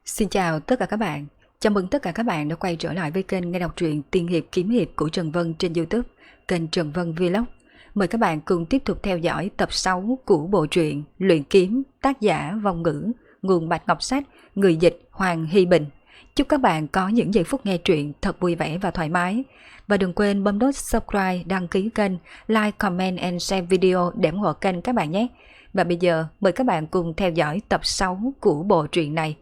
Xin chào tất cả các bạn. Chào mừng tất cả các bạn đã quay trở lại với kênh nghe đọc truyện Tiên hiệp kiếm hiệp của Trần Vân trên YouTube, kênh Trần Vân Vlog. Mời các bạn cùng tiếp tục theo dõi tập 6 của bộ truyện Luyện Kiếm, tác giả Vong Ngữ, nguồn Bạch Ngọc Sách, người dịch Hoàng Hy Bình. Chúc các bạn có những giây phút nghe truyện thật vui vẻ và thoải mái. Và đừng quên bấm nút subscribe, đăng ký kênh, like, comment and share video để ủng hộ kênh các bạn nhé. Và bây giờ mời các bạn cùng theo dõi tập 6 của bộ truyện này.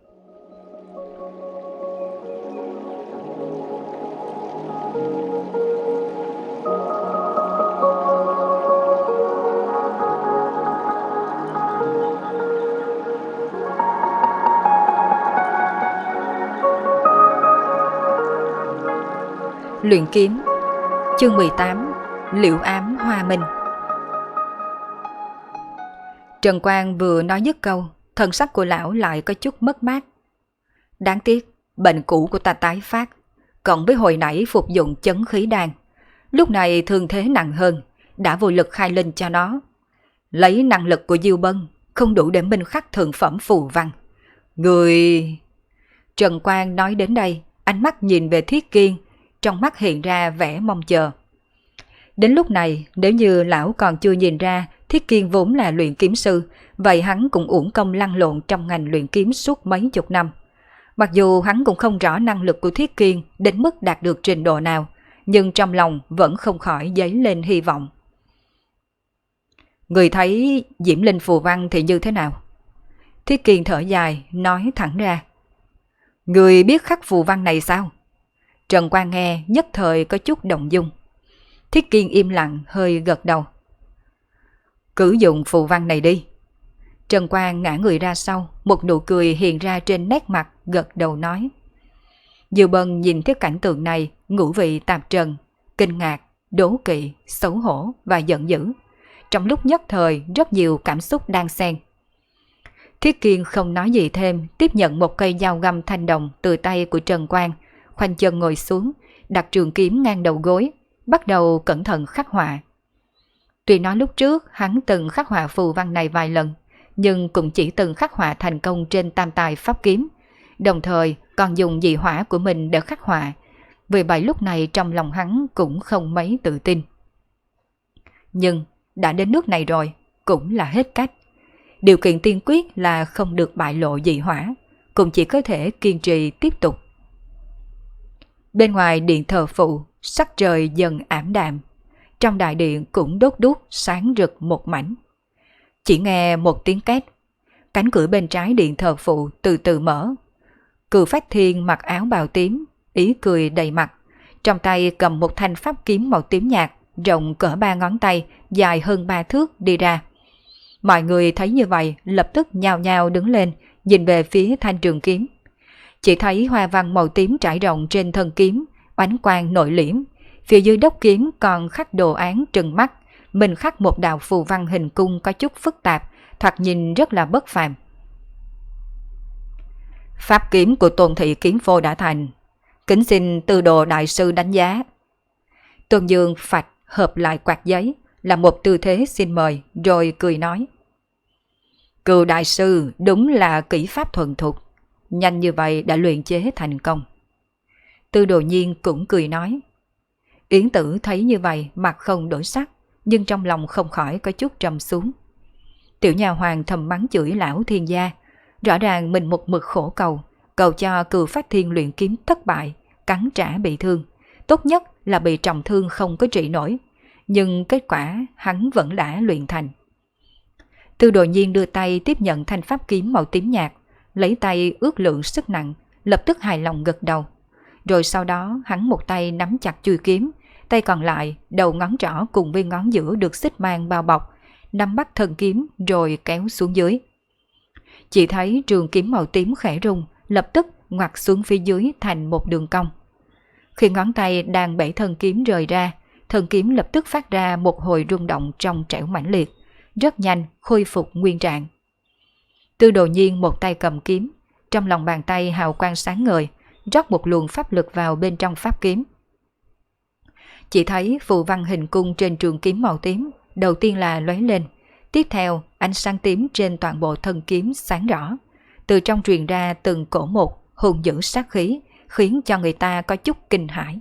Luyện kiếm, chương 18, Liễu ám hoa minh. Trần Quang vừa nói dứt câu, thần sắc của lão lại có chút mất mát. Đáng tiếc, bệnh cũ của ta tái phát, cộng với hồi nãy phục dụng chấn khí đan, lúc này thương thế nặng hơn, đã vô lực khai linh cho nó. Lấy năng lực của Diêu Bân, không đủ để minh khắc thượng phẩm phù văn. Người... Trần Quang nói đến đây, ánh mắt nhìn về Thiết Kiên, trong mắt hiện ra vẻ mong chờ. Đến lúc này, nếu như lão còn chưa nhìn ra Thiết Kiên vốn là luyện kiếm sư, vậy hắn cũng uổng công lăn lộn trong ngành luyện kiếm suốt mấy chục năm. Mặc dù hắn cũng không rõ năng lực của Thiết Kiên đến mức đạt được trình độ nào, nhưng trong lòng vẫn không khỏi dấy lên hy vọng. Người thấy Diễm Linh phù văn thì như thế nào? Thiết Kiên thở dài, nói thẳng ra. Người biết khắc phù văn này sao? Trần Quang nghe nhất thời có chút động dung. Thiết Kiên im lặng hơi gật đầu. Cứ dùng phù văn này đi. Trần Quang ngã người ra sau, một nụ cười hiện ra trên nét mặt, gật đầu nói. Diêu Bân nhìn thấy cảnh tượng này, ngũ vị tạp trần, kinh ngạc, đố kỵ, xấu hổ và giận dữ. Trong lúc nhất thời rất nhiều cảm xúc đang xen. Thiết Kiên không nói gì thêm, tiếp nhận một cây dao găm thanh đồng từ tay của Trần Quang, khoanh chân ngồi xuống, đặt trường kiếm ngang đầu gối, bắt đầu cẩn thận khắc họa. Tuy nói lúc trước hắn từng khắc họa phù văn này vài lần, nhưng cũng chỉ từng khắc họa thành công trên tam tài pháp kiếm, đồng thời còn dùng dị hỏa của mình để khắc họa, vì vậy lúc này trong lòng hắn cũng không mấy tự tin. Nhưng đã đến nước này rồi, cũng là hết cách. Điều kiện tiên quyết là không được bại lộ dị hỏa, cũng chỉ có thể kiên trì tiếp tục. Bên ngoài điện thờ phụ, sắc trời dần ảm đạm, trong đại điện cũng đốt đuốc sáng rực một mảnh. Chỉ nghe một tiếng két, cánh cửa bên trái điện thờ phụ từ từ mở. Cừu Phách Thiên mặc áo bào tím, ý cười đầy mặt, trong tay cầm một thanh pháp kiếm màu tím nhạt, rộng cỡ 3 ngón tay, dài hơn 3 thước đi ra. Mọi người thấy như vậy lập tức nhao nhao đứng lên, nhìn về phía thanh trường kiếm. Chỉ thấy hoa văn màu tím trải rộng trên thân kiếm, ánh quang nội liễm. Phía dưới đốc kiếm còn khắc đồ án trừng mắt, mình khắc một đạo phù văn hình cung có chút phức tạp, thoạt nhìn rất là bất phàm. Pháp kiếm của Tôn thị kiếm phô đã thành, kính xin Tư Đồ đại sư đánh giá. Tôn Dương phạch hợp lại quạt giấy, là một tư thế xin mời, rồi cười nói. Cừu đại sư đúng là kỹ pháp thuần thục, nhanh như vậy đã luyện chế thành công. Tư Đồ Nhiên cũng cười nói. Yến Tử thấy như vậy mặt không đổi sắc, nhưng trong lòng không khỏi có chút trầm xuống. Tiểu nhà hoàng thầm mắng chửi lão thiên gia, rõ ràng mình một mực khổ cầu cho Cừu Phách Thiên luyện kiếm thất bại, cắn trả bị thương, tốt nhất là bị trọng thương không có trị nổi, nhưng kết quả hắn vẫn đã luyện thành. Tư Đồ Nhiên đưa tay tiếp nhận thanh pháp kiếm màu tím nhạt, lấy tay ước lượng sức nặng, lập tức hài lòng gật đầu. Rồi sau đó hắn một tay nắm chặt chuôi kiếm, tay còn lại đầu ngón trỏ cùng với ngón giữa được xích mang bao bọc, nắm bắt thân kiếm rồi kéo xuống dưới. Chỉ thấy trường kiếm màu tím khẽ rung, lập tức ngoặt xuống phía dưới thành một đường cong. Khi ngón tay đang bẻ thân kiếm rời ra, thân kiếm lập tức phát ra một hồi rung động trong trẻo mãnh liệt, rất nhanh khôi phục nguyên trạng. Tư Đồ Nhiên một tay cầm kiếm, trong lòng bàn tay hào quang sáng ngời, rót một luồng pháp lực vào bên trong pháp kiếm. Chỉ thấy phù văn hình cung trên trường kiếm màu tím, đầu tiên là lóe lên, tiếp theo ánh sáng tím trên toàn bộ thân kiếm sáng rõ, từ trong truyền ra từng cổ một hung dữ sát khí, khiến cho người ta có chút kinh hãi.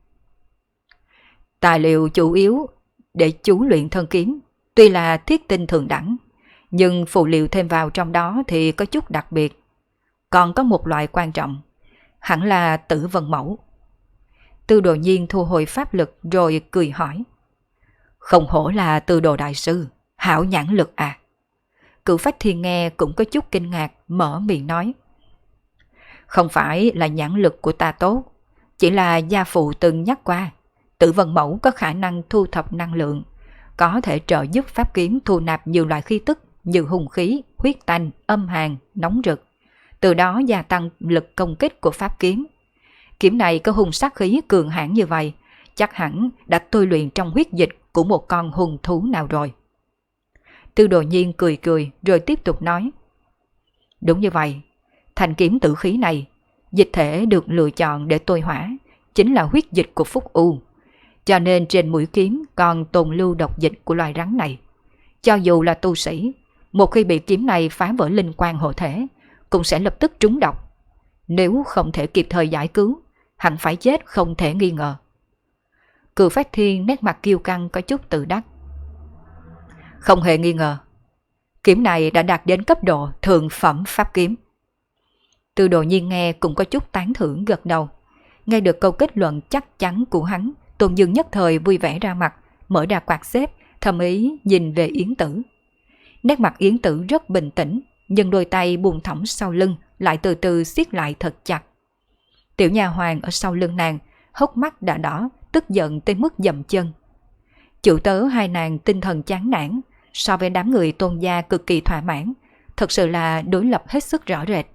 Tài liệu chủ yếu để chú luyện thân kiếm tuy là thiết tinh thường đẳng, nhưng phụ liệu thêm vào trong đó thì có chút đặc biệt. Còn có một loại quan trọng, hẳn là tử vân mẫu. Tư Đồ Nhiên thu hồi pháp lực rồi cười hỏi. Không hổ là Tư Đồ đại sư, hảo nhãn lực à? Cửu Phách Thiên nghe cũng có chút kinh ngạc, mở miệng nói. Không phải là nhãn lực của ta tốt, chỉ là gia phụ từng nhắc qua, tử vân mẫu có khả năng thu thập năng lượng, có thể trợ giúp pháp kiếm thu nạp nhiều loại khí tức như hung khí, huyết tanh, âm hàn, nóng rực, từ đó gia tăng lực công kích của pháp kiếm. Kiếm này có hung sát khí cường hãn như vậy, chắc hẳn đã tôi luyện trong huyết dịch của một con hung thú nào rồi. Tư Đồ Nhiên cười cười rồi tiếp tục nói. Đúng như vậy, thanh kiếm tử khí này, dịch thể được lựa chọn để tôi hỏa, chính là huyết dịch của Phúc U. Cho nên trên mũi kiếm còn tồn lưu độc dịch của loài rắn này. Cho dù là tu sĩ, một khi bị kiếm này phá vỡ linh quan hộ thể, cũng sẽ lập tức trúng độc. Nếu không thể kịp thời giải cứu, hẳn phải chết không thể nghi ngờ. Cửu Phách Thiên nét mặt kiêu căng có chút tự đắc. Không hề nghi ngờ, kiếm này đã đạt đến cấp độ thượng phẩm pháp kiếm. Tư Đồ Nhiên nghe cũng có chút tán thưởng gật đầu. Nghe được câu kết luận chắc chắn của hắn, Tôn Dương nhất thời vui vẻ ra mặt, mở ra quạt xếp, thầm ý nhìn về Yến Tử. Nét mặt Yến Tử rất bình tĩnh, nhưng đôi tay buông thõng sau lưng lại từ từ siết lại thật chặt. Tiểu nha hoàn ở sau lưng nàng, hốc mắt đã đỏ, tức giận tới mức dậm chân. Chủ tớ hai nàng tinh thần chán nản, so với đám người Tôn gia cực kỳ thỏa mãn, thật sự là đối lập hết sức rõ rệt.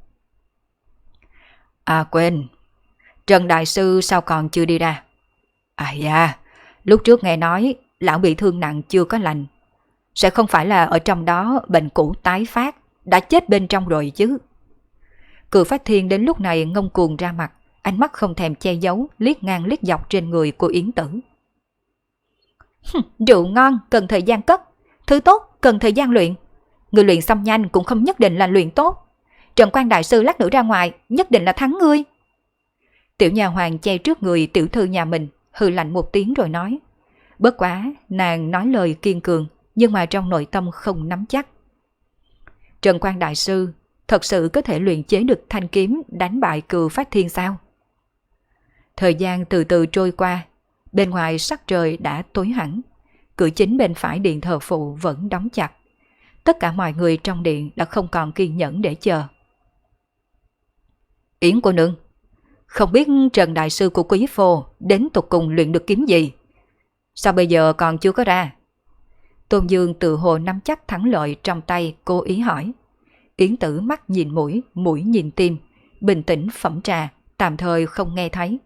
À quên, Trần Đại Sư sao còn chưa đi ra? À dạ, lúc trước nghe nói lão bị thương nặng chưa có lành. Sẽ không phải là ở trong đó bệnh cũ tái phát, đã chết bên trong rồi chứ? Cửu Phách Thiên đến lúc này ngông cuồng ra mặt, ánh mắt không thèm che giấu, liếc ngang liếc dọc trên người của Yến Tử. Rượu ngon cần thời gian cất, thứ tốt cần thời gian luyện. Người luyện xong nhanh cũng không nhất định là luyện tốt. Trần Quan Đại Sư lát nữa ra ngoài, nhất định là thắng ngươi. Tiểu nhà hoàng che trước người tiểu thư nhà mình, hừ lạnh một tiếng rồi nói. Bất quá, nàng nói lời kiên cường, nhưng mà trong nội tâm không nắm chắc. Trần Quan Đại Sư thật sự có thể luyện chế được thanh kiếm đánh bại Cửu Phách Thiên sao? Thời gian từ từ trôi qua, bên ngoài sắc trời đã tối hẳn, cửa chính bên phải điện thờ phụ vẫn đóng chặt. Tất cả mọi người trong điện đã không còn kiên nhẫn để chờ. Yến cô nương, không biết Trần Đại Sư của Quý Phô đến tột cùng luyện được kiếm gì? Sao bây giờ còn chưa có ra? Tôn Dương tự hồ nắm chắc thắng lợi trong tay, cố ý hỏi. Yến Tử mắt nhìn mũi, mũi nhìn tim, bình tĩnh phẩm trà, tạm thời không nghe thấy.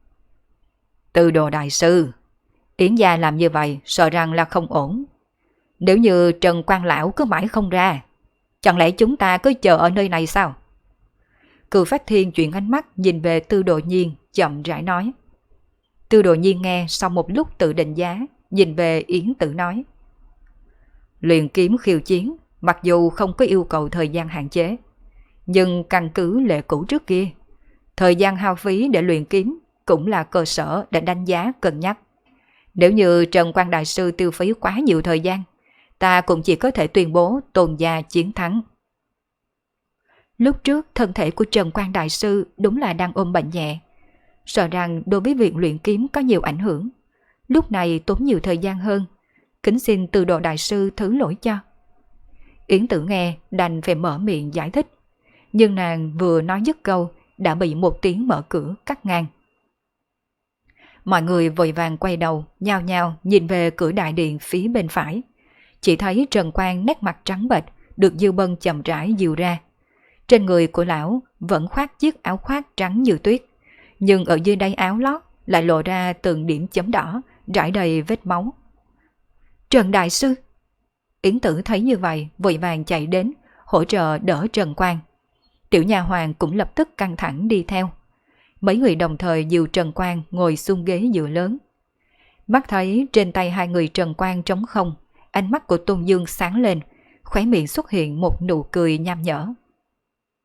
Tư Đồ Đại Sư, Yến gia làm như vậy sợ rằng là không ổn. Nếu như Trần Quan Lão cứ mãi không ra, chẳng lẽ chúng ta cứ chờ ở nơi này sao? Cửu Phách Thiên chuyển ánh mắt nhìn về Tư Đồ Nhiên, chậm rãi nói. Tư Đồ Nhiên nghe sau một lúc tự định giá, nhìn về Yến Tử nói. Luyện kiếm khiêu chiến, mặc dù không có yêu cầu thời gian hạn chế, nhưng căn cứ lệ cũ trước kia, thời gian hao phí để luyện kiếm cũng là cơ sở để đánh giá cân nhắc. Nếu như Trần Quan Đại Sư tiêu phí quá nhiều thời gian, ta cũng chỉ có thể tuyên bố Tôn gia chiến thắng. Lúc trước thân thể của Trần Quan Đại Sư đúng là đang ôm bệnh nhẹ, sợ rằng đối với việc luyện kiếm có nhiều ảnh hưởng. Lúc này tốn nhiều thời gian hơn, kính xin Tư Đồ Đại Sư thứ lỗi cho. Yến Tử nghe đành phải mở miệng giải thích, nhưng nàng vừa nói dứt câu đã bị một tiếng mở cửa cắt ngang. Mọi người vội vàng quay đầu, nhao nhao nhìn về cửa đại điện phía bên phải. Chỉ thấy Trần Quan nét mặt trắng bệch, được Dư Bân chậm rãi dìu ra. Trên người của lão vẫn khoác chiếc áo khoác trắng như tuyết, nhưng ở dưới đáy áo lót lại lộ ra từng điểm chấm đỏ, rải đầy vết máu. Trần Đại Sư! Yến Tử thấy như vậy, vội vàng chạy đến, hỗ trợ đỡ Trần Quan. Tiểu nha hoàng cũng lập tức căng thẳng đi theo. Mấy người đồng thời dìu Trần Quan ngồi xuống ghế dựa lớn. Mắt thấy trên tay hai người Trần Quan trống không, ánh mắt của Tôn Dương sáng lên, khóe miệng xuất hiện một nụ cười nham nhở.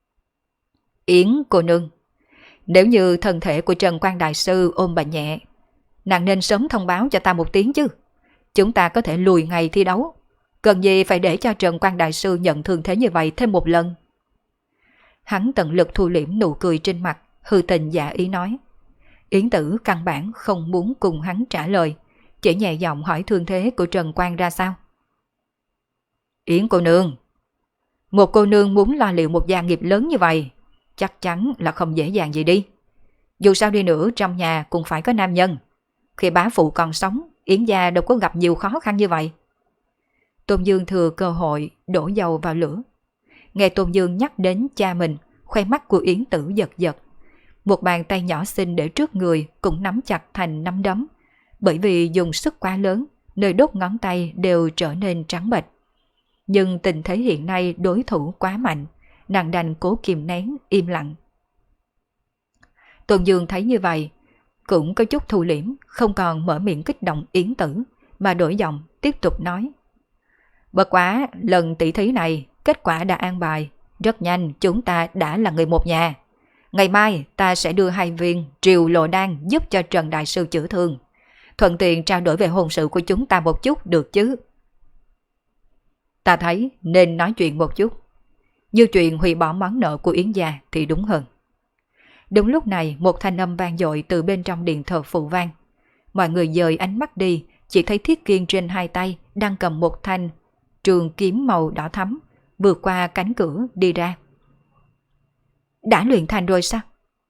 Yến cô nương, nếu như thân thể của Trần Quan Đại Sư ôm bệnh nhẹ, nàng nên sớm thông báo cho ta một tiếng chứ. Chúng ta có thể lùi ngày thi đấu. Cần gì phải để cho Trần Quan Đại Sư nhận thương thế như vậy thêm một lần. Hắn tận lực thu liễm nụ cười trên mặt, hư tình giả ý nói. Yến Tử căn bản không muốn cùng hắn trả lời, chỉ nhẹ giọng hỏi thương thế của Trần Quan ra sao. Yến cô nương, một cô nương muốn lo liệu một gia nghiệp lớn như vậy, chắc chắn là không dễ dàng gì đi. Dù sao đi nữa trong nhà cũng phải có nam nhân. Khi bá phụ còn sống, Yến gia đâu có gặp nhiều khó khăn như vậy. Tôn Dương thừa cơ hội đổ dầu vào lửa. Nghe Tôn Dương nhắc đến cha mình, khoe mắt của Yến Tử giật giật. Một bàn tay nhỏ xinh để trước người cũng nắm chặt thành nắm đấm. Bởi vì dùng sức quá lớn, nơi đốt ngón tay đều trở nên trắng bệch. Nhưng tình thế hiện nay đối thủ quá mạnh, nàng đành cố kìm nén, im lặng. Tôn Dương thấy như vậy, cũng có chút thu liễm, không còn mở miệng kích động Yến Tử, mà đổi giọng tiếp tục nói. Bất quá, lần tỷ thí này, kết quả đã an bài, rất nhanh chúng ta đã là người một nhà. Ngày mai ta sẽ đưa 2 viên triều lộ đan giúp cho Trần Đại Sư chữa thương. Thuận tiện trao đổi về hôn sự của chúng ta một chút được chứ? Ta thấy nên nói chuyện một chút. Như chuyện hủy bỏ món nợ của Yến gia thì đúng hơn. Đúng lúc này một thanh âm vang dội từ bên trong điện thờ phụ vang. Mọi người dời ánh mắt đi, chỉ thấy Thiết Kiên trên 2 tay đang cầm một thanh trường kiếm màu đỏ thắm, vượt qua cánh cửa đi ra. Đã luyện thành rồi sao?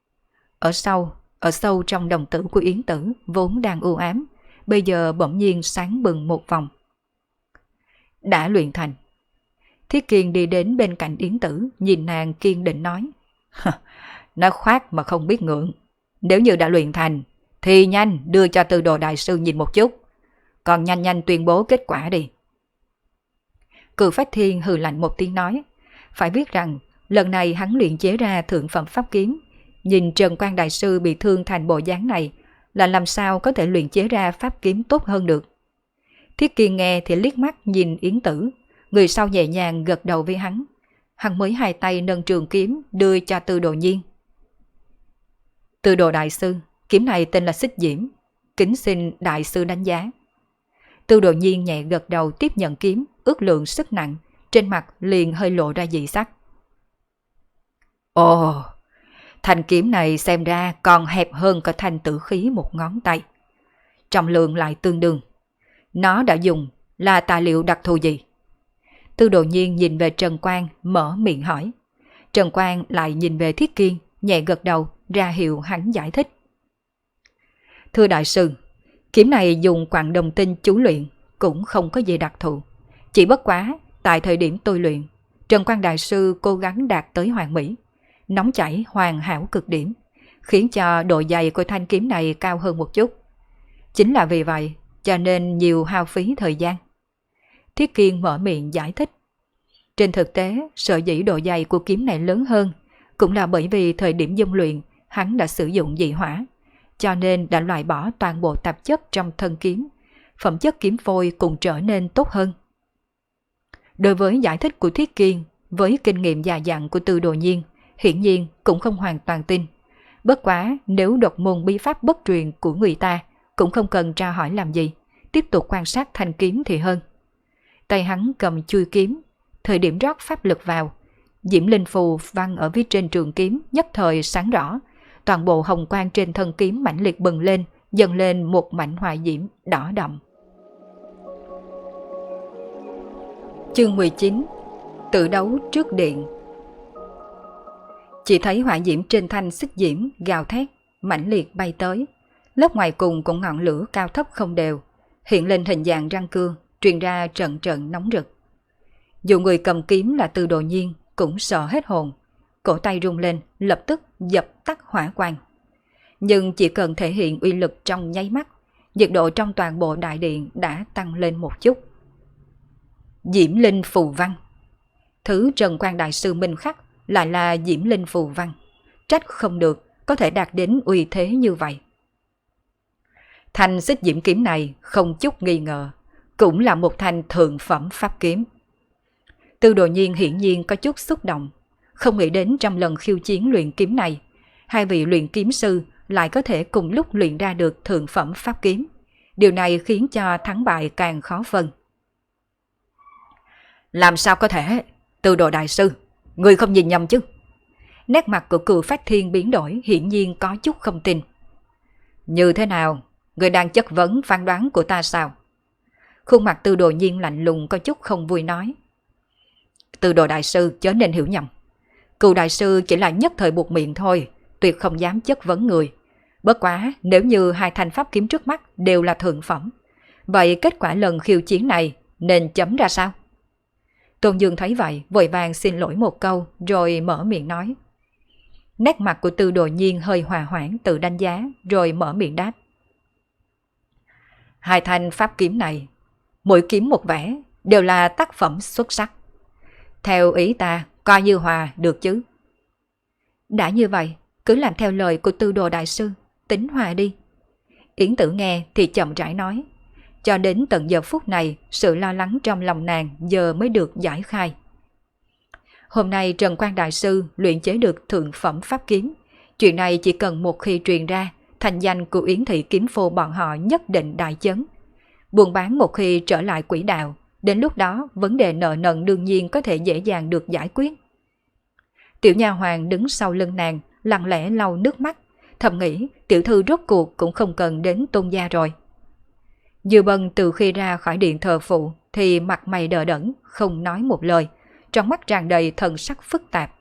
Ở sâu trong đồng tử của Yến Tử vốn đang u ám, bây giờ bỗng nhiên sáng bừng một vòng. Đã luyện thành. Thiết Kiên đi đến bên cạnh Yến Tử, nhìn nàng kiên định nói. Nó khoác mà không biết ngượng. Nếu như đã luyện thành, thì nhanh đưa cho Tư Đồ Đại Sư nhìn một chút. Còn nhanh nhanh tuyên bố kết quả đi. Cự Phách Thiên hừ lạnh một tiếng nói. Phải biết rằng, lần này hắn luyện chế ra thượng phẩm pháp kiếm. Nhìn Trần Quan Đại Sư bị thương thành bộ dáng này, là làm sao có thể luyện chế ra pháp kiếm tốt hơn được. Thiết Kiên nghe thì liếc mắt nhìn Yến Tử, người sau nhẹ nhàng gật đầu với hắn. Hắn mới 2 tay nâng trường kiếm đưa cho Tư Đồ Nhiên. Tư Đồ Đại Sư, kiếm này tên là Xích Diễm, kính xin Đại Sư đánh giá. Tư Đồ Nhiên nhẹ gật đầu tiếp nhận kiếm, ước lượng sức nặng, trên mặt liền hơi lộ ra dị sắc. Ồ, thanh kiếm này xem ra còn hẹp hơn cả thanh tử khí một ngón tay. Trọng lượng lại tương đương. Nó đã dùng là tài liệu đặc thù gì? Tư Đồ Nhiên nhìn về Trần Quan, mở miệng hỏi. Trần Quan lại nhìn về Thiết Kiên, nhẹ gật đầu, ra hiệu hắn giải thích. Thưa Đại Sư, kiếm này dùng quặng đồng tinh chú luyện, cũng không có gì đặc thù. Chỉ bất quá, tại thời điểm tôi luyện, Trần Quan Đại Sư cố gắng đạt tới hoàn mỹ, nóng chảy hoàn hảo cực điểm, khiến cho độ dày của thanh kiếm này cao hơn một chút. Chính là vì vậy, cho nên nhiều hao phí thời gian. Thiết Kiên mở miệng giải thích. Trên thực tế, sở dĩ độ dày của kiếm này lớn hơn, cũng là bởi vì thời điểm dung luyện, hắn đã sử dụng dị hỏa, cho nên đã loại bỏ toàn bộ tạp chất trong thân kiếm, phẩm chất kiếm phôi cũng trở nên tốt hơn. Đối với giải thích của Thiết Kiên, với kinh nghiệm già dặn của Tư Đồ Nhiên, hiển nhiên cũng không hoàn toàn tin. Bất quá nếu độc môn bí pháp bất truyền của người ta, cũng không cần tra hỏi làm gì, tiếp tục quan sát thanh kiếm thì hơn. Tay hắn cầm chui kiếm, thời điểm rót pháp lực vào, diễm linh phù văn ở phía trên trường kiếm nhất thời sáng rõ, toàn bộ hồng quang trên thân kiếm mãnh liệt bừng lên, dần lên một mảnh hỏa diễm đỏ đậm. Chương 19. Tự đấu trước điện. Chỉ thấy hỏa diễm trên thanh xích diễm gào thét, mãnh liệt bay tới. Lớp ngoài cùng cũng ngọn lửa cao thấp không đều, hiện lên hình dạng răng cưa, truyền ra trận trận nóng rực. Dù người cầm kiếm là Tư Đồ Nhiên cũng sợ hết hồn, cổ tay rung lên lập tức dập tắt hỏa quang. Nhưng chỉ cần thể hiện uy lực trong nháy mắt, nhiệt độ trong toàn bộ đại điện đã tăng lên một chút. Diễm linh phù văn. Thứ Trần Quan Đại Sư minh khắc lại là diễm linh phù văn, trách không được có thể đạt đến uy thế như vậy. Thanh xích diễm kiếm này không chút nghi ngờ, cũng là một thanh thượng phẩm pháp kiếm. Tư Đồ Nhiên hiển nhiên có chút xúc động, không nghĩ đến trong lần khiêu chiến luyện kiếm này, hai vị luyện kiếm sư lại có thể cùng lúc luyện ra được thượng phẩm pháp kiếm. Điều này khiến cho thắng bại càng khó phân. Làm sao có thể? Từ Đồ đại sư, người không nhìn nhầm chứ? Nét mặt của Cừu Phát Thiên biến đổi, hiển nhiên có chút không tin. Như thế nào? Người đang chất vấn phán đoán của ta sao? Khuôn mặt Từ Đồ Nhiên lạnh lùng có chút không vui nói. Từ Đồ đại sư chớ nên hiểu nhầm. Cừu đại sư chỉ là nhất thời buộc miệng thôi, tuyệt không dám chất vấn người. Bất quá nếu như hai thanh pháp kiếm trước mắt đều là thượng phẩm, vậy kết quả lần khiêu chiến này nên chấm ra sao? Tôn Dương thấy vậy, vội vàng xin lỗi một câu rồi mở miệng nói. Nét mặt của Từ Đồ Nhiên hơi hòa hoãn tự đánh giá rồi mở miệng đáp. Hai thanh pháp kiếm này, mỗi kiếm một vẻ, đều là tác phẩm xuất sắc. Theo ý ta, coi như hòa được chứ. Đã như vậy, cứ làm theo lời của Từ Đồ đại sư, tính hòa đi. Yến Tử nghe thì chậm rãi nói. Cho đến tận giờ phút này, sự lo lắng trong lòng nàng giờ mới được giải khai. Hôm nay Trần Quan đại sư luyện chế được thượng phẩm pháp kiếm. Chuyện này chỉ cần một khi truyền ra, thành danh của Yến Thị kiếm phô bọn họ nhất định đại chấn. Buôn bán một khi trở lại quỹ đạo, đến lúc đó vấn đề nợ nần đương nhiên có thể dễ dàng được giải quyết. Tiểu nha hoàng đứng sau lưng nàng, lặng lẽ lau nước mắt, thầm nghĩ tiểu thư rốt cuộc cũng không cần đến Tôn gia rồi. Dư Bân từ khi ra khỏi điện thờ phụ thì mặt mày đờ đẫn, không nói một lời, trong mắt tràn đầy thần sắc phức tạp.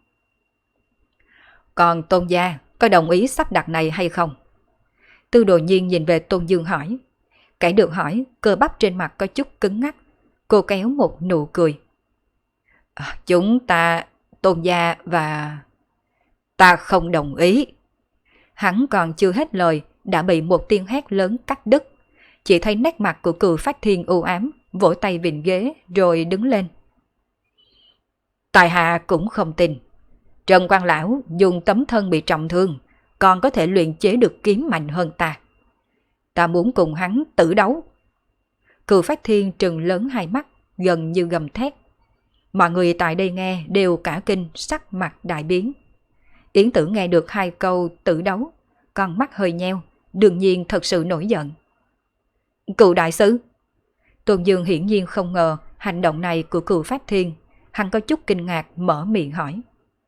Còn Tôn gia có đồng ý sắp đặt này hay không? Tư Đồ Nhiên nhìn về Tôn Dương hỏi. Cái được hỏi, cơ bắp trên mặt có chút cứng ngắc. Cô kéo một nụ cười. Chúng ta, Tôn gia và... Ta không đồng ý. Hắn còn chưa hết lời, đã bị một tiếng hét lớn cắt đứt. Chỉ thấy nét mặt của Cừu Phát Thiên u ám, vỗ tay vịn ghế rồi đứng lên. Tài hạ cũng không tin. Trần Quan Lão dùng tấm thân bị trọng thương, còn có thể luyện chế được kiếm mạnh hơn ta. Ta muốn cùng hắn tử đấu. Cừu Phát Thiên trừng lớn hai mắt, gần như gầm thét. Mọi người tại đây nghe đều cả kinh, sắc mặt đại biến. Yến Tử nghe được hai câu tử đấu, con mắt hơi nheo, đương nhiên thật sự nổi giận. Cừu đại sư. Tôn Dương hiển nhiên không ngờ hành động này của Cừu Phát Thiên, hắn có chút kinh ngạc mở miệng hỏi.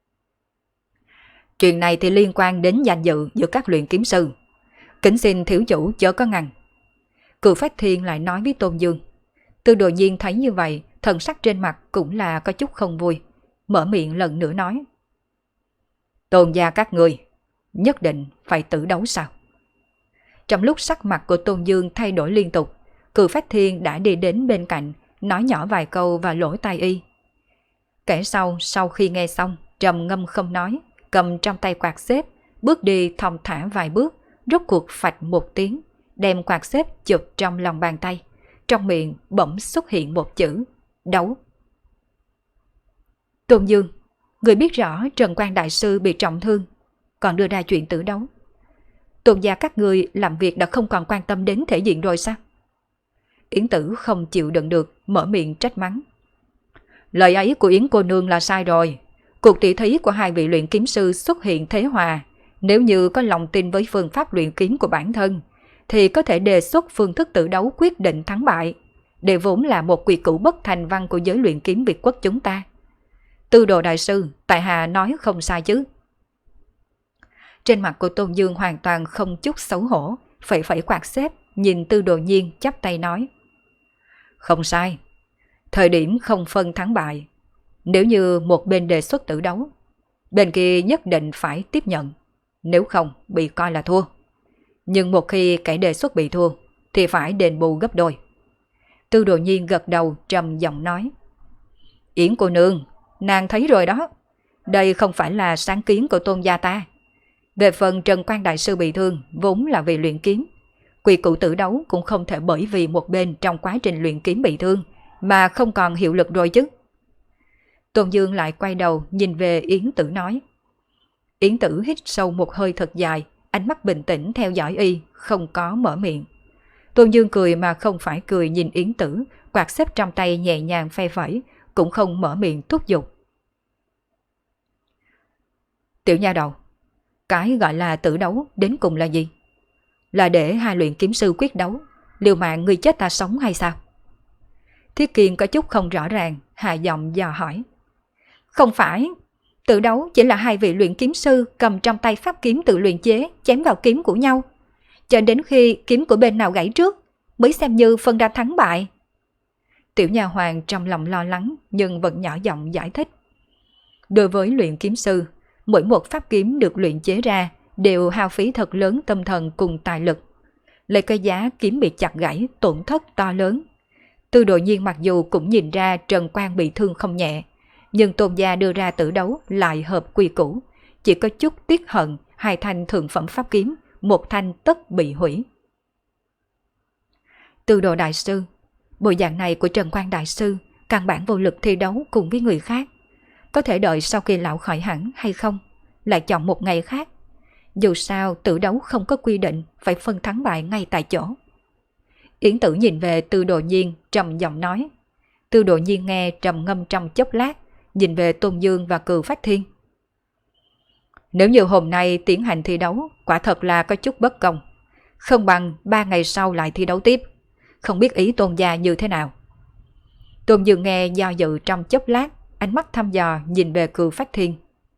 Chuyện này thì liên quan đến danh dự giữa các luyện kiếm sư. Kính xin thiếu chủ chớ có ngăn. Cừu Phát Thiên lại nói với Tôn Dương. Tư Đồ Nhiên thấy như vậy, thần sắc trên mặt cũng là có chút không vui, mở miệng lần nữa nói. Tôn gia các người nhất định phải tử đấu sao? Trong lúc sắc mặt của Tôn Dương thay đổi liên tục, Cừu Phát Thiên đã đi đến bên cạnh, nói nhỏ vài câu vào lỗ tai y. Kẻ sau khi nghe xong, trầm ngâm không nói, cầm trong tay quạt xếp, bước đi thong thả vài bước, rốt cuộc phạch một tiếng, đem quạt xếp chụp trong lòng bàn tay. Trong miệng bỗng xuất hiện một chữ, đấu. Tôn Dương, người biết rõ Trần Quan đại sư bị trọng thương, còn đưa ra chuyện tử đấu. Tôn gia các người làm việc đã không còn quan tâm đến thể diện rồi sao? Yến Tử không chịu đựng được, mở miệng trách mắng. Lời ấy của Yến cô nương là sai rồi. Cuộc tỷ thí của hai vị luyện kiếm sư xuất hiện thế hòa. Nếu như có lòng tin với phương pháp luyện kiếm của bản thân, thì có thể đề xuất phương thức tự đấu quyết định thắng bại. Để vốn là một quy củ bất thành văn của giới luyện kiếm Việt quốc chúng ta. Tư Đồ đại sư, tại hạ nói không sai chứ? Trên mặt của Tôn Dương hoàn toàn không chút xấu hổ, phẩy phẩy quạt xếp, nhìn Tư Đồ Nhiên chắp tay nói. Không sai. Thời điểm không phân thắng bại. Nếu như một bên đề xuất tự đấu, bên kia nhất định phải tiếp nhận. Nếu không bị coi là thua. Nhưng một khi kẻ đề xuất bị thua, thì phải đền bù gấp đôi. Tư Đồ Nhiên gật đầu trầm giọng nói. Yến cô nương, nàng thấy rồi đó. Đây không phải là sáng kiến của Tôn gia ta. Về phần Trần Quan đại sư bị thương, vốn là vì luyện kiếm. Quy củ tử đấu cũng không thể bởi vì một bên trong quá trình luyện kiếm bị thương mà không còn hiệu lực rồi chứ. Tôn Dương lại quay đầu nhìn về Yến Tử nói. Yến Tử hít sâu một hơi thật dài, ánh mắt bình tĩnh theo dõi y, không có mở miệng. Tôn Dương cười mà không phải cười nhìn Yến Tử, quạt xếp trong tay nhẹ nhàng phe phẩy, cũng không mở miệng thúc giục. Tiểu nha đầu, cái gọi là tử đấu đến cùng là gì? Là để hai luyện kiếm sư quyết đấu, liều mạng người chết ta sống hay sao? Thiết Kiên có chút không rõ ràng, hạ giọng dò hỏi. Không phải, tử đấu chỉ là hai vị luyện kiếm sư cầm trong tay pháp kiếm tự luyện chế chém vào kiếm của nhau, cho đến khi kiếm của bên nào gãy trước mới xem như phân ra thắng bại. Tiểu nha hoàng trong lòng lo lắng nhưng vẫn nhỏ giọng giải thích. Đối với luyện kiếm sư, mỗi một pháp kiếm được luyện chế ra đều hao phí thật lớn tâm thần cùng tài lực. Lấy cái giá kiếm bị chặt gãy tổn thất to lớn. Tư Đồ Nhiên mặc dù cũng nhìn ra Trần Quang bị thương không nhẹ, nhưng Tôn gia đưa ra tử đấu lại hợp quy củ, chỉ có chút tiếc hận hai thanh thượng phẩm pháp kiếm, một thanh tất bị hủy. Tư Đồ đại sư, bộ dạng này của Trần Quang đại sư căn bản vô lực thi đấu cùng với người khác, có thể đợi sau khi lão khỏi hẳn hay không, lại chọn một ngày khác. Dù sao tử đấu không có quy định phải phân thắng bại ngay tại chỗ. Yến Tử nhìn về Tư Đồ Nhiên trầm giọng nói. Tư Đồ Nhiên nghe trầm ngâm trong chốc lát, nhìn về Tôn Dương và Cừu Phách Thiên. Nếu như hôm nay tiến hành thi đấu, quả thật là có chút bất công. Không bằng 3 ngày sau lại thi đấu tiếp. Không biết ý Tôn gia như thế nào. Tôn Dương nghe do dự trong chốc lát, ánh mắt thăm dò nhìn về Cừu Phách Thiên.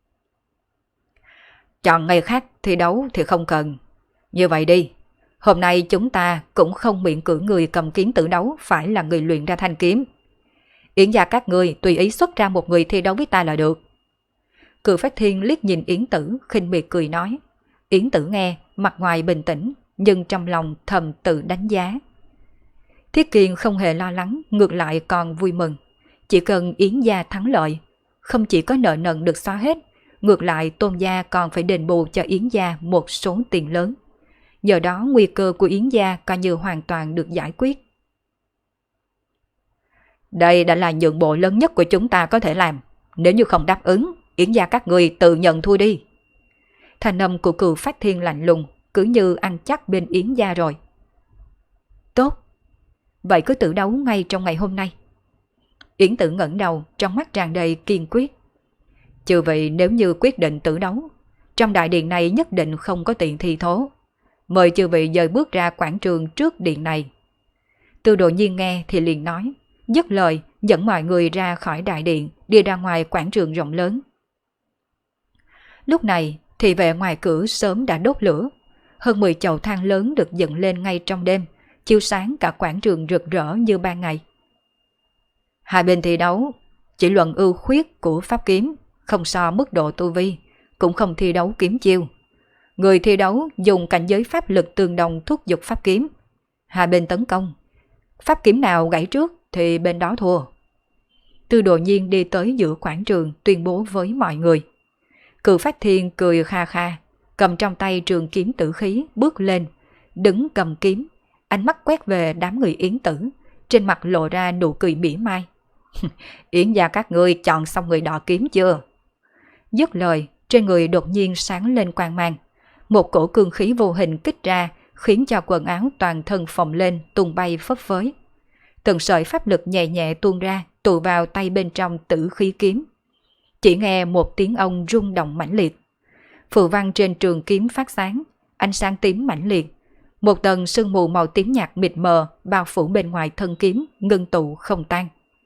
Chọn ngày khác thi đấu thì không cần. Như vậy đi, hôm nay chúng ta cũng không miễn cưỡng người cầm kiếm tử đấu phải là người luyện ra thanh kiếm. Yến gia các người tùy ý xuất ra một người thi đấu với ta là được. Cừu Phách Thiên liếc nhìn Yến Tử khinh miệt cười nói. Yến Tử nghe mặt ngoài bình tĩnh nhưng trong lòng thầm tự đánh giá. Thiết Kiên không hề lo lắng, ngược lại còn vui mừng. Chỉ cần Yến gia thắng lợi, không chỉ có nợ nần được xóa hết, ngược lại Tôn gia còn phải đền bù cho Yến gia một số tiền lớn. Nhờ đó nguy cơ của Yến gia coi như hoàn toàn được giải quyết. Đây đã là nhượng bộ lớn nhất của chúng ta có thể làm. Nếu như không đáp ứng, Yến gia các người tự nhận thua đi. Thanh âm của Cừu Phách Thiên lạnh lùng, cứ như ăn chắc bên Yến gia rồi. Tốt, vậy cứ tự đấu ngay trong ngày hôm nay. Yến Tử ngẩng đầu, trong mắt tràn đầy kiên quyết. Trừ vậy nếu như quyết định tự đấu, trong đại điện này nhất định không có tiện thi thố. Mời chư vị dời bước ra quảng trường trước điện này. Tư Đồ Nhiên nghe thì liền nói, dứt lời dẫn mọi người ra khỏi đại điện, đi ra ngoài quảng trường rộng lớn. Lúc này thì vệ ngoài cửa sớm đã đốt lửa, hơn 10 chậu than lớn được dựng lên ngay trong đêm, chiếu sáng cả quảng trường rực rỡ như ban ngày. Hai bên thi đấu, chỉ luận ưu khuyết của pháp kiếm, không so mức độ tu vi, cũng không thi đấu kiếm chiêu. Người thi đấu dùng cảnh giới pháp lực tương đồng thúc giục pháp kiếm. Hai bên tấn công, pháp kiếm nào gãy trước thì bên đó thua. Tư Đồ Nhiên đi tới giữa quảng trường tuyên bố với mọi người. Cừu Phách Thiên cười kha kha, cầm trong tay trường kiếm tử khí bước lên, đứng cầm kiếm, ánh mắt quét về đám người Yến Tử, trên mặt lộ ra nụ cười mỉa mai. Yến gia các ngươi chọn xong người đỏ kiếm chưa? Dứt lời, trên người đột nhiên sáng lên quang mang. Một cổ cương khí vô hình kích ra, khiến cho quần áo toàn thân phồng lên, tung bay phấp phới. Từng sợi pháp lực nhẹ nhẹ tuôn ra, tụ vào tay bên trong tử khí kiếm. Chỉ nghe một tiếng ông rung động mãnh liệt. Phù văn trên trường kiếm phát sáng, ánh sáng tím mãnh liệt. Một tầng sương mù màu tím nhạt mịt mờ bao phủ bên ngoài thân kiếm, ngưng tụ không tan.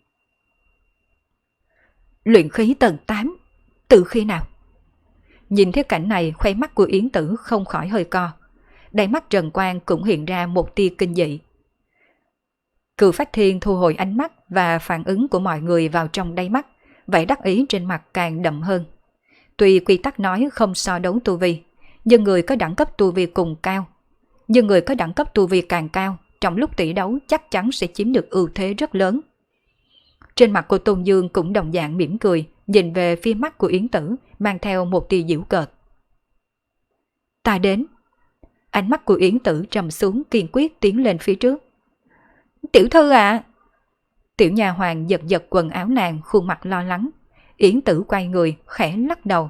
Luyện khí tầng 8, từ khi nào? Nhìn thấy cảnh này, khóe mắt của Yến Tử không khỏi hơi co. Đáy mắt Trần Quang cũng hiện ra một tia kinh dị. Cừu Phách Thiên thu hồi ánh mắt và phản ứng của mọi người vào trong đáy mắt, vẻ đắc ý trên mặt càng đậm hơn. Tuy quy tắc nói không so đấu tu vi, nhưng người có đẳng cấp tu vi cùng cao. Nhưng người có đẳng cấp tu vi càng cao, trong lúc tỷ đấu chắc chắn sẽ chiếm được ưu thế rất lớn. Trên mặt của Tôn Dương cũng đồng dạng mỉm cười, nhìn về phía mắt của Yến Tử, mang theo một tia giễu cợt. Ta đến. Ánh mắt của Yến Tử trầm xuống, kiên quyết tiến lên phía trước. Tiểu thư ạ! Tiểu nha hoàng giật giật quần áo nàng, khuôn mặt lo lắng. Yến Tử quay người, khẽ lắc đầu.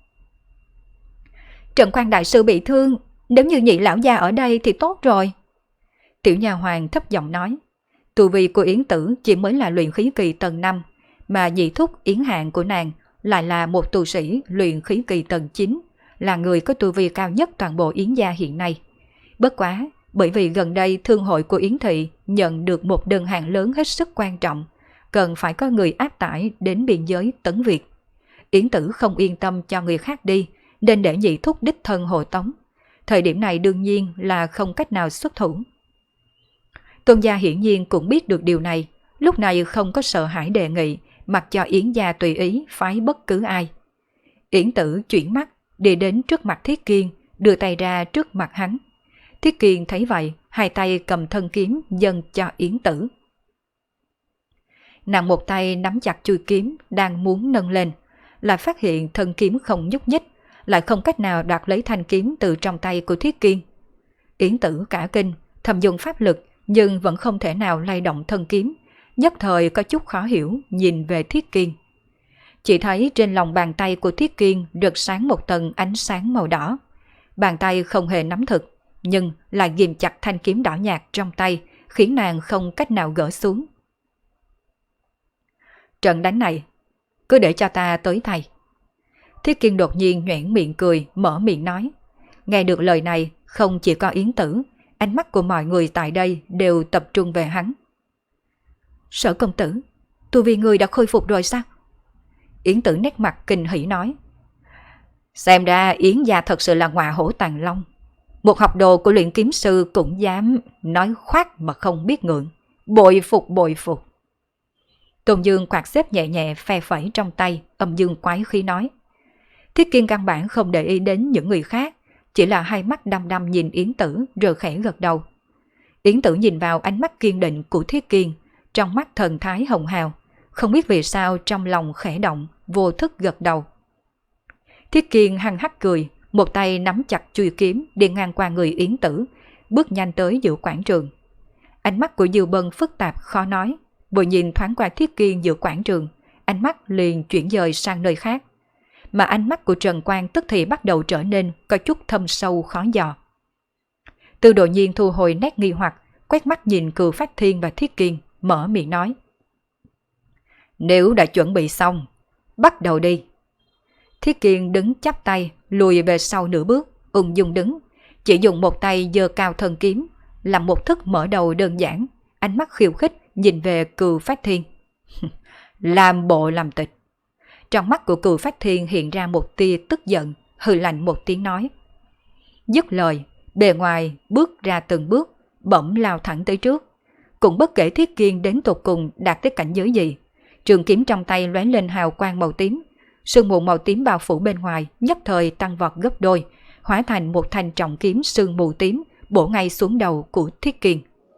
Trần Quang đại sư bị thương, nếu như nhị lão gia ở đây thì tốt rồi. Tiểu nha hoàng thấp giọng nói. Tu vi của Yến Tử chỉ mới là luyện khí kỳ tầng 5, mà nhị thúc Yến Hạng của nàng lại là một tu sĩ luyện khí kỳ tầng 9, là người có tu vi cao nhất toàn bộ Yến gia hiện nay. Bất quá, bởi vì gần đây thương hội của Yến Thị nhận được một đơn hàng lớn hết sức quan trọng, cần phải có người áp tải đến biên giới Tấn Việt. Yến Tử không yên tâm cho người khác đi, nên để nhị thúc đích thân hộ tống. Thời điểm này đương nhiên là không cách nào xuất thủ. Tôn gia hiển nhiên cũng biết được điều này, lúc này không có sợ hãi đề nghị, mặc cho Yến gia tùy ý phái bất cứ ai. Yến Tử chuyển mắt, đi đến trước mặt Thiết Kiên, đưa tay ra trước mặt hắn. Thiết Kiên thấy vậy, hai tay cầm thân kiếm dâng cho Yến Tử. Nàng một tay nắm chặt chuôi kiếm đang muốn nâng lên, lại phát hiện thân kiếm không nhúc nhích, lại không cách nào đoạt lấy thanh kiếm từ trong tay của Thiết Kiên. Yến Tử cả kinh, thầm dùng pháp lực nhưng vẫn không thể nào lay động thân kiếm, nhất thời có chút khó hiểu nhìn về Thiết Kiên. Chỉ thấy trên lòng bàn tay của Thiết Kiên rực sáng một tầng ánh sáng màu đỏ. Bàn tay không hề nắm thực, nhưng lại ghim chặt thanh kiếm đỏ nhạt trong tay, khiến nàng không cách nào gỡ xuống. Trận đánh này, cứ để cho ta tới thay. Thiết Kiên đột nhiên nhoẻn miệng cười, mở miệng nói. Nghe được lời này, không chỉ có Yến Tử, ánh mắt của mọi người tại đây đều tập trung về hắn. Sở công tử, tu vi người đã khôi phục rồi sao? Yến Tử nét mặt kinh hỉ nói. Xem ra Yến gia thật sự là ngọa hổ tàng long. Một học đồ của luyện kiếm sư cũng dám nói khoác mà không biết ngượng. Bội phục bội phục. Tôn Dương quạt xếp nhẹ nhẹ phe phẩy trong tay, âm dương quái khí nói. Thiết Kiên căn bản không để ý đến những người khác, chỉ là hai mắt đăm đăm nhìn Yến Tử rồi khẽ gật đầu. Yến Tử nhìn vào ánh mắt kiên định của Thiết Kiên, trong mắt thần thái hồng hào, không biết vì sao trong lòng khẽ động, vô thức gật đầu. Thiết Kiên hăng hắc cười, một tay nắm chặt chuôi kiếm đi ngang qua người Yến Tử, bước nhanh tới giữa quảng trường. Ánh mắt của Dư Bân phức tạp khó nói, vừa nhìn thoáng qua Thiết Kiên giữa quảng trường, ánh mắt liền chuyển dời sang nơi khác. Mà ánh mắt của Trần Quang tức thì bắt đầu trở nên có chút thâm sâu khó dò. Tư Đồ Nhiên thu hồi nét nghi hoặc, quét mắt nhìn Cừu Phát Thiên và Thiết Kiên, mở miệng nói. Nếu đã chuẩn bị xong, bắt đầu đi. Thiết Kiên đứng chắp tay, lùi về sau nửa bước, ung dung đứng, chỉ dùng một tay giơ cao thân kiếm, làm một thức mở đầu đơn giản, ánh mắt khiêu khích nhìn về Cừu Phát Thiên. Làm bộ làm tịch. Trong mắt của Cừu Phát Thiên hiện ra một tia tức giận, hừ lạnh một tiếng nói. Dứt lời, bề ngoài bước ra từng bước, bỗng lao thẳng tới trước. Cũng bất kể Thiết Kiên đến tột cùng đạt tới cảnh giới gì, trường kiếm trong tay lóe lên hào quang màu tím, sương mù màu tím bao phủ bên ngoài nhất thời tăng vọt gấp đôi, hóa thành một thanh trọng kiếm sương mù tím bổ ngay xuống đầu của Thiết Kiên.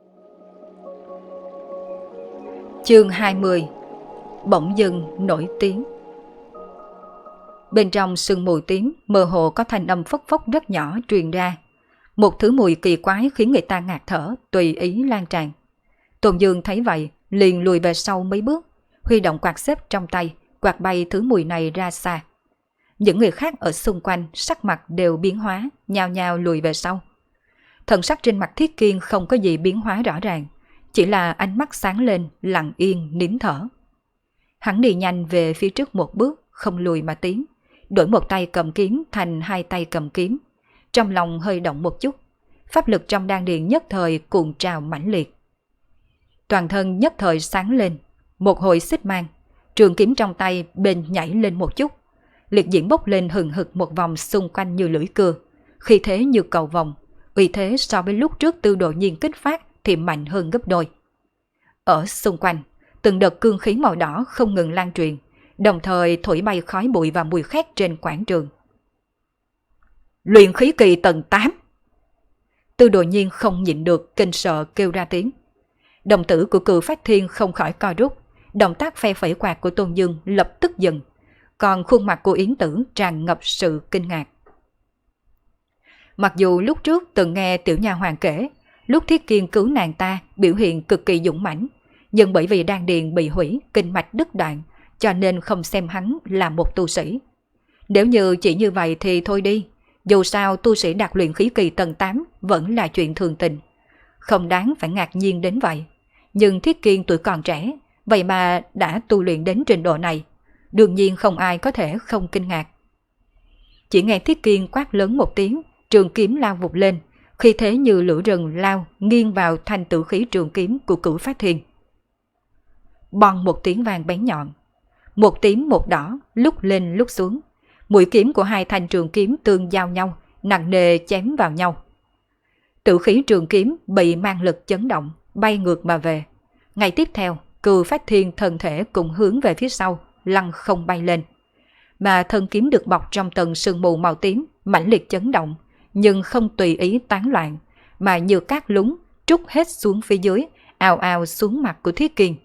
Chương 20. Bỗng dưng nổi tiếng. Bên trong sương mù tím mơ hồ có thanh âm phốc phốc rất nhỏ truyền ra, một thứ mùi kỳ quái khiến người ta ngạt thở tùy ý lan tràn. Tôn Dương thấy vậy liền lùi về sau mấy bước, huy động quạt xếp trong tay, quạt bay thứ mùi này ra xa. Những người khác ở xung quanh sắc mặt đều biến hóa, nhao nhao lùi về sau. Thần sắc trên mặt Thiết Kiên không có gì biến hóa rõ ràng, chỉ là ánh mắt sáng lên, lặng yên nín thở. Hắn đi nhanh về phía trước một bước, không lùi mà tiến, đổi một tay cầm kiếm thành hai tay cầm kiếm. Trong lòng hơi động một chút, pháp lực trong đan điền nhất thời cuộn trào mãnh liệt. Toàn thân nhất thời sáng lên, một hồi xích mang, trường kiếm trong tay bên nhảy lên một chút, liệt diễm bốc lên hừng hực một vòng xung quanh như lưỡi cưa, khi thế như cầu vồng, uy thế so với lúc trước Tư Đồ Nhiên kích phát thì mạnh hơn gấp đôi. Ở xung quanh, từng đợt cương khí màu đỏ không ngừng lan truyền, đồng thời thổi bay khói bụi và mùi khét trên quảng trường. Luyện khí kỳ tầng 8. Tư Đồ Nhiên không nhịn được kinh sợ kêu ra tiếng. Đồng tử của Cừu Phát Thiên không khỏi co rút, động tác phe phẩy quạt của Tôn Dương lập tức dừng, còn khuôn mặt của Yến Tử tràn ngập sự kinh ngạc. Mặc dù lúc trước từng nghe tiểu nha hoàng kể, lúc Thiết Kiên cứu nàng ta biểu hiện cực kỳ dũng mãnh, nhưng bởi vì đan điền bị hủy, kinh mạch đứt đoạn, cho nên không xem hắn là một tu sĩ. Nếu như chỉ như vậy thì thôi đi, dù sao tu sĩ đạt luyện khí kỳ tầng 8 vẫn là chuyện thường tình, không đáng phải ngạc nhiên đến vậy. Nhưng Thiết Kiên tuổi còn trẻ, vậy mà đã tu luyện đến trình độ này, đương nhiên không ai có thể không kinh ngạc. Chỉ nghe Thiết Kiên quát lớn một tiếng, trường kiếm lao vụt lên, khi thế như lửa rừng lao nghiêng vào thanh tử khí trường kiếm của Cửu Phát Thiên. Bong một tiếng vang bén nhọn, một tím một đỏ lúc lên lúc xuống, mũi kiếm của hai thanh trường kiếm tương giao nhau, nặng nề chém vào nhau. Tử khí trường kiếm bị mang lực chấn động, bay ngược mà về. Ngay tiếp theo, Cửu Phát Thiên thân thể cùng hướng về phía sau, lăn không bay lên. Mà thân kiếm được bọc trong tầng sương mù màu tím, mãnh liệt chấn động, nhưng không tùy ý tán loạn, mà như cát lún trút hết xuống phía dưới, ào ào xuống mặt của Thiết Kiên.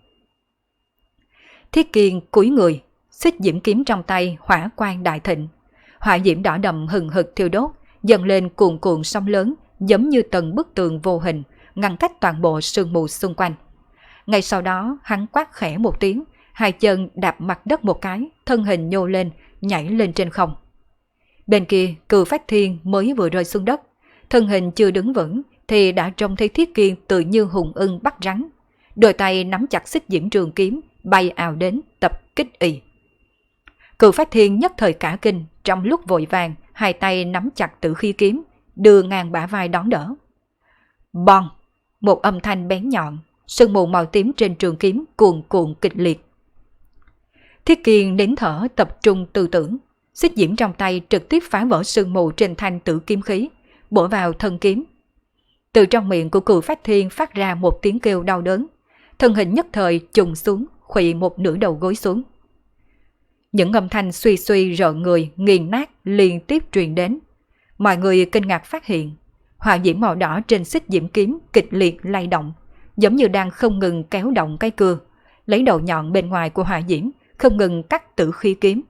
Thiết Kiên cúi người, xích diễm kiếm trong tay hỏa quang đại thịnh. Hỏa diễm đỏ đậm hừng hực thiêu đốt, dần lên cuồn cuộn sóng lớn, giống như tầng bức tường vô hình, ngăn cách toàn bộ sương mù xung quanh. Ngay sau đó, hắn quát khẽ một tiếng, hai chân đạp mặt đất một cái, thân hình nhô lên, nhảy lên trên không. Bên kia, Cửu Phát Thiên mới vừa rơi xuống đất, thân hình chưa đứng vững thì đã trông thấy Thiết Kiên tự như hùng ưng bắt rắn, đôi tay nắm chặt xích diễm trường kiếm, bay ào đến tập kích y. Cửu Phát Thiên nhất thời cả kinh, trong lúc vội vàng, hai tay nắm chặt tử khí kiếm, đưa ngang bả vai đón đỡ. Bong, một âm thanh bén nhọn, sương mù màu tím trên trường kiếm cuồn cuộn kịch liệt. Thiết Kiên nín thở tập trung tư tưởng, xích diễm trong tay trực tiếp phá vỡ sương mù trên thanh tử kiếm khí, bổ vào thân kiếm. Từ trong miệng của Cửu Phát Thiên phát ra một tiếng kêu đau đớn, thân hình nhất thời chùng xuống, khuỵu một nửa đầu gối xuống. Những âm thanh suy suy rợn người, nghiền nát liên tiếp truyền đến. Mọi người kinh ngạc phát hiện, hỏa diễm màu đỏ trên xích diễm kiếm kịch liệt lay động, giống như đang không ngừng kéo động cái cưa, lấy đầu nhọn bên ngoài của hỏa diễm không ngừng cắt tử khí kiếm.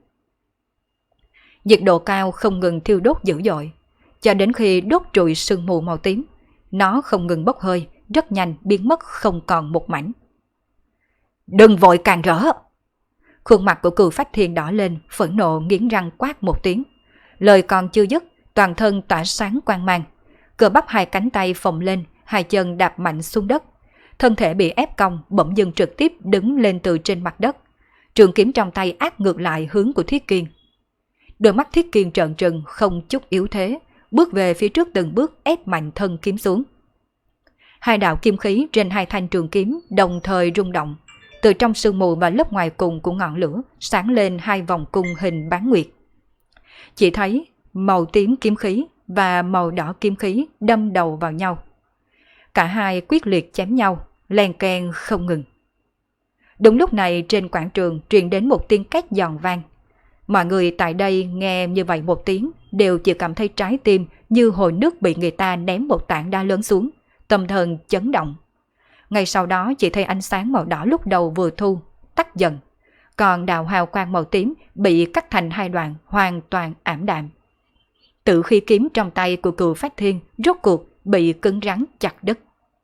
Nhiệt độ cao không ngừng thiêu đốt dữ dội, cho đến khi đốt trụi sương mù màu tím, nó không ngừng bốc hơi, rất nhanh biến mất không còn một mảnh. Đừng vội càng rỡ! Khuôn mặt của Cửu Phát Thiên đỏ lên, phẫn nộ nghiến răng quát một tiếng. Lời còn chưa dứt, toàn thân tỏa sáng quang mang, cơ bắp hai cánh tay phồng lên, hai chân đạp mạnh xuống đất, thân thể bị ép cong, bỗng dưng trực tiếp đứng lên từ trên mặt đất. Trường kiếm trong tay áp ngược lại hướng của Thiết Kiên. Đôi mắt Thiết Kiên trợn trừng không chút yếu thế, bước về phía trước từng bước ép mạnh thân kiếm xuống. Hai đạo kim khí trên hai thanh trường kiếm đồng thời rung động. Từ trong sương mù và lớp ngoài cùng của ngọn lửa sáng lên hai vòng cung hình bán nguyệt. Chỉ thấy màu tím kiếm khí và màu đỏ kiếm khí đâm đầu vào nhau. Cả hai quyết liệt chém nhau, len keng không ngừng. Đúng lúc này trên quảng trường truyền đến một tiếng két giòn vang. Mọi người tại đây nghe như vậy một tiếng đều chỉ cảm thấy trái tim như hồ nước bị người ta ném một tảng đá lớn xuống, tâm thần chấn động. Ngay sau đó chỉ thấy ánh sáng màu đỏ lúc đầu vừa thu, tắt dần, còn đạo hào quang màu tím bị cắt thành hai đoạn hoàn toàn ảm đạm. Tử khí kiếm trong tay của Cửu Phát Thiên rốt cuộc bị cứng rắn chặt đứt.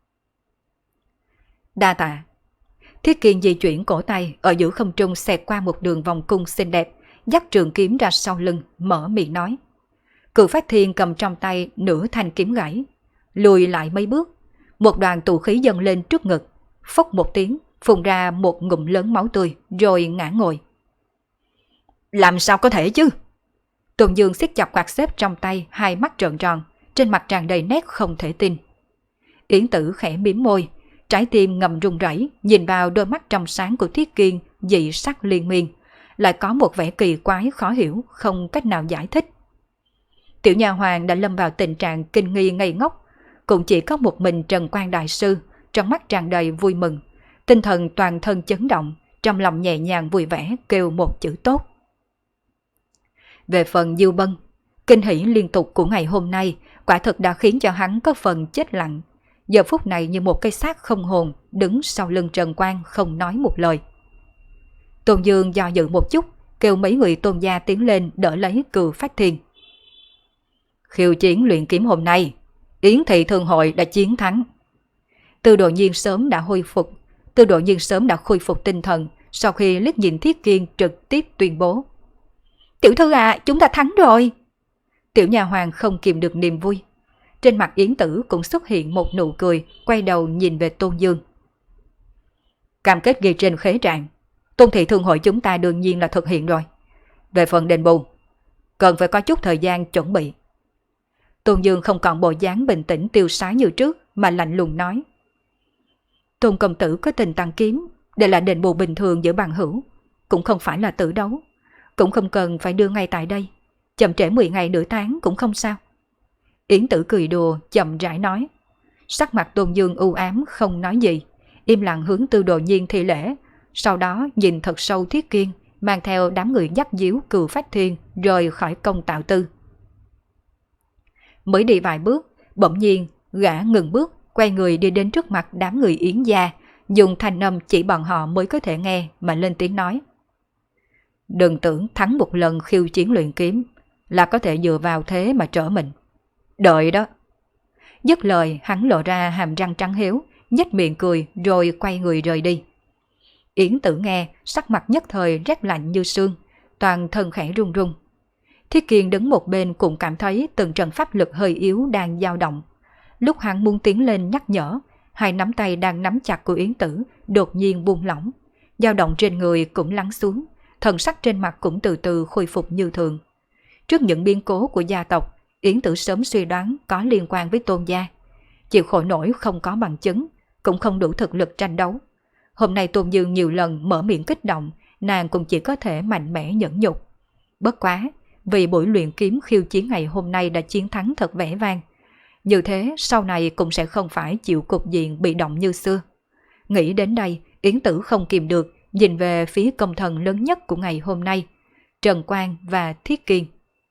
Đa tạ. Thiết Kiên di chuyển cổ tay ở giữa không trung xẹt qua một đường vòng cung xinh đẹp, dắt trường kiếm ra sau lưng, mở miệng nói. Cửu Phát Thiên cầm trong tay nửa thanh kiếm gãy, lùi lại mấy bước, một đoàn tụ khí dâng lên trước ngực, phốc một tiếng, phun ra một ngụm lớn máu tươi, rồi ngã ngồi. Làm sao có thể chứ? Tôn Dương siết chặt quạt xếp trong tay, hai mắt trợn tròn, trên mặt tràn đầy nét không thể tin. Yến Tử khẽ mím môi, trái tim ngầm run rẩy, nhìn vào đôi mắt trong sáng của Thiết Kiên dị sắc liên miên, lại có một vẻ kỳ quái khó hiểu, không cách nào giải thích. Tiểu nha hoàng đã lâm vào tình trạng kinh nghi ngây ngốc, cũng chỉ có một mình Trần Quan đại sư, trong mắt tràn đầy vui mừng, tinh thần toàn thân chấn động, trong lòng nhẹ nhàng vui vẻ kêu một chữ tốt. Về phần Diêu Bân, kinh hỉ liên tục của ngày hôm nay quả thực đã khiến cho hắn có phần chết lặng, giờ phút này như một cây xác không hồn đứng sau lưng Trần Quan không nói một lời. Tôn Dương do dự một chút, kêu mấy người Tôn gia tiến lên đỡ lấy Cửu Phát Thiên. Khiêu chiến luyện kiếm hôm nay, Yến thị thương hội đã chiến thắng. Tư Đồ Nhiên sớm đã khôi phục tinh thần sau khi liếc nhìn Thiết Kiên trực tiếp tuyên bố. Tiểu thư à, chúng ta thắng rồi. Tiểu nha hoàng không kìm được niềm vui. Trên mặt Yến Tử cũng xuất hiện một nụ cười, quay đầu nhìn về Tôn Dương. Cam kết ghi trên khế trạng, Tôn thị thương hội chúng ta đương nhiên là thực hiện rồi. Về phần đền bù, cần phải có chút thời gian chuẩn bị. Tôn Dương không còn bộ dáng bình tĩnh tiêu sái như trước mà lạnh lùng nói. Tôn công tử có tình tặng kiếm, đây là đền bù bình thường giữa bằng hữu, cũng không phải là tử đấu, cũng không cần phải đưa ngay tại đây, chậm trễ 10 ngày nửa tháng cũng không sao. Yến Tử cười đùa chậm rãi nói. Sắc mặt Tôn Dương u ám không nói gì, im lặng hướng Tư Đồ Nhiên thi lễ, sau đó nhìn thật sâu Thiết Kiên, mang theo đám người dắt díu Cừu Phách Thiên rời khỏi công Tạo Tư. Mới đi vài bước, bỗng nhiên gã ngừng bước, quay người đi đến trước mặt đám người Yến gia, dùng thanh âm chỉ bọn họ mới có thể nghe mà lên tiếng nói. Đừng tưởng thắng một lần khiêu chiến luyện kiếm là có thể dựa vào thế mà trở mình. Đợi đó. Dứt lời hắn lộ ra hàm răng trắng hiếu, nhếch miệng cười rồi quay người rời đi. Yến Tử nghe, sắc mặt nhất thời rét lạnh như sương, toàn thân khẽ run run. Thiết Kiên đứng một bên cũng cảm thấy từng trận pháp lực hơi yếu đang dao động. Lúc hắn muốn tiến lên nhắc nhở, hai nắm tay đang nắm chặt của Yến Tử đột nhiên buông lỏng, dao động trên người cũng lắng xuống, thần sắc trên mặt cũng từ từ khôi phục như thường. Trước những biến cố của gia tộc, Yến Tử sớm suy đoán có liên quan với Tôn gia. Chịu khổ nổi không có bằng chứng, cũng không đủ thực lực tranh đấu. Hôm nay Tôn Dương nhiều lần mở miệng kích động, nàng cũng chỉ có thể mạnh mẽ nhẫn nhục. Bất quá, vì buổi luyện kiếm khiêu chiến ngày hôm nay đã chiến thắng thật vẻ vang. Như thế sau này cũng sẽ không phải chịu cục diện bị động như xưa. Nghĩ đến đây, Yến Tử không kìm được, nhìn về phía công thần lớn nhất của ngày hôm nay, Trần Quang và Thiết Kiên.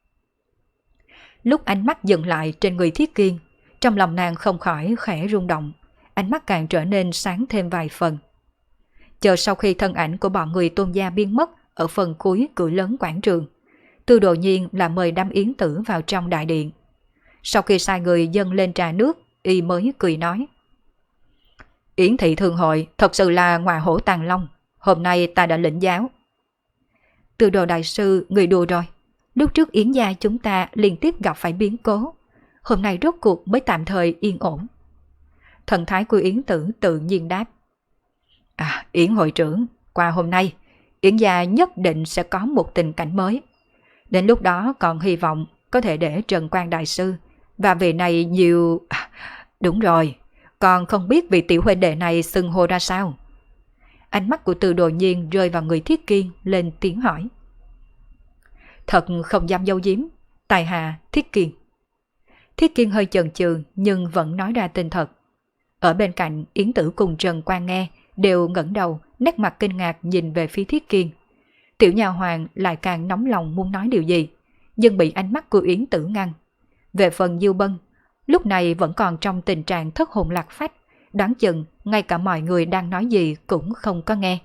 Lúc ánh mắt dừng lại trên người Thiết Kiên, trong lòng nàng không khỏi khẽ rung động, ánh mắt càng trở nên sáng thêm vài phần. Chờ sau khi thân ảnh của bọn người Tôn gia biến mất ở phần cuối cửa lớn quảng trường, Tư Đồ Nhiên là mời đám Yến Tử vào trong đại điện. Sau khi sai người dâng lên trà nước, y mới cười nói. Yến thị thương hội thật sự là ngọa hổ tàng long, hôm nay ta đã lĩnh giáo. Tư Đồ đại sư, người đùa rồi. Lúc trước Yến gia chúng ta liên tiếp gặp phải biến cố, hôm nay rốt cuộc mới tạm thời yên ổn. Thần thái của Yến Tử tự nhiên đáp. Yến hội trưởng, qua hôm nay, Yến gia nhất định sẽ có một tình cảnh mới. Đến lúc đó còn hy vọng có thể để Trần Quang đại sư và vị này nhiều... Đúng rồi, còn không biết vị tiểu huynh đệ này xưng hô ra sao. Ánh mắt của Từ Đồ Nhiên rơi vào người Thiết Kiên, lên tiếng hỏi. Thật không dám giấu giếm, tài hạ Thiết Kiên. Thiết Kiên hơi chần chừ nhưng vẫn nói ra tên thật. Ở bên cạnh, Yến Tử cùng Trần Quang nghe đều ngẩng đầu, nét mặt kinh ngạc nhìn về phía Thiết Kiên. Tiểu nha hoàng lại càng nóng lòng muốn nói điều gì, nhưng bị ánh mắt của Yến Tử ngăn. Về phần Diêu Bân, lúc này vẫn còn trong tình trạng thất hồn lạc phách, đoán chừng ngay cả mọi người đang nói gì cũng không có nghe.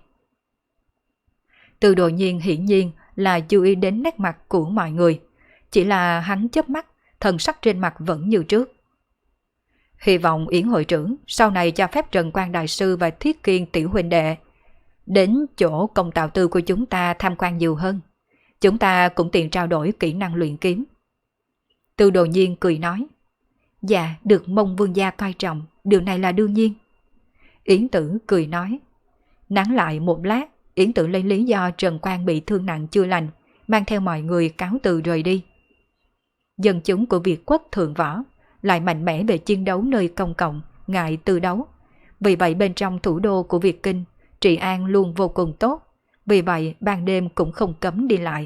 Từ Đồ Nhiên hiển nhiên là chú ý đến nét mặt của mọi người, chỉ là hắn chớp mắt, thần sắc trên mặt vẫn như trước. Hy vọng Yến hội trưởng sau này cho phép Trần Quang đại sư và Thiết Kiên tiểu huynh đệ đến chỗ công tạo tư của chúng ta tham quan nhiều hơn. Chúng ta cũng tiện trao đổi kỹ năng luyện kiếm. Từ Đồ Nhiên cười nói. Dạ, được mong vương gia coi trọng, điều này là đương nhiên. Yến Tử cười nói. Nán lại một lát, Yến Tử lấy lý do Trần Quang bị thương nặng chưa lành, mang theo mọi người cáo từ rời đi. Dân chúng của Việt quốc thượng võ lại mạnh mẽ về chiến đấu nơi công cộng, ngại tư đấu. Vì vậy bên trong thủ đô của Việt Kinh, trị an luôn vô cùng tốt, vì vậy ban đêm cũng không cấm đi lại.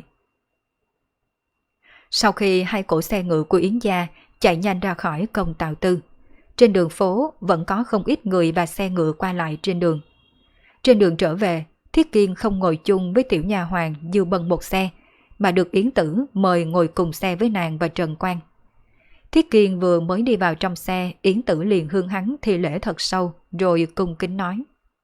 Sau khi hai cỗ xe ngựa của Yến gia chạy nhanh ra khỏi công tạo tư, trên đường phố vẫn có không ít người và xe ngựa qua lại trên đường. Trên đường trở về, Thiết Kiên không ngồi chung với tiểu nha hoàng Diêu Bân một xe, mà được Yến Tử mời ngồi cùng xe với nàng và Trần Quang. Thiết Kiên vừa mới đi vào trong xe, Yến Tử liền hướng hắn thi lễ thật sâu, rồi cung kính nói.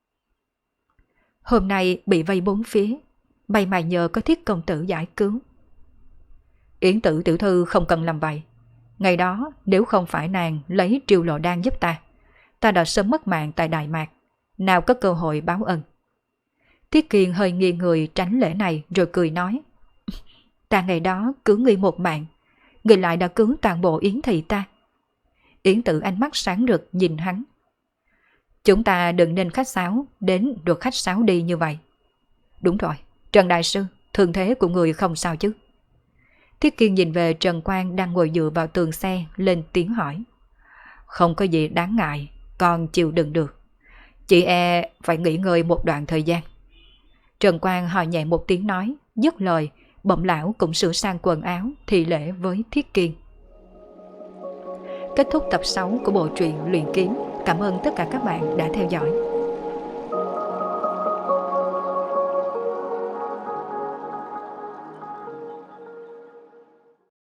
Hôm nay bị vây bốn phía, may mà nhờ có Thiết công tử giải cứu. Yến Tử tiểu thư không cần làm vậy. Ngày đó nếu không phải nàng lấy Triều Lộ Đan giúp ta đã sớm mất mạng tại Đại Mạc, nào có cơ hội báo ân. Thiết Kiên hơi nghiêng người tránh lễ này rồi cười nói. Ta ngày đó cứu ngươi một mạng, ngươi lại đã cứu toàn bộ Yến thị ta. Yến Tử ánh mắt sáng rực nhìn hắn. Chúng ta đừng nên khách sáo đến rồi khách sáo đi như vậy. Đúng rồi, Trần Đại Sư, thương thế của người không sao chứ? Thiết Kiên nhìn về Trần Quang đang ngồi dựa vào tường xe, lên tiếng hỏi. Không có gì đáng ngại, con chịu đựng được. Chị phải nghỉ ngơi một đoạn thời gian. Trần Quang hỏi nhẹ một tiếng nói, dứt lời, bỗng lão cũng sửa sang quần áo, thì lễ với Thiết Kiên. Kết thúc tập 6 của bộ truyện Luyện Kiếm. Cảm ơn tất cả các bạn đã theo dõi.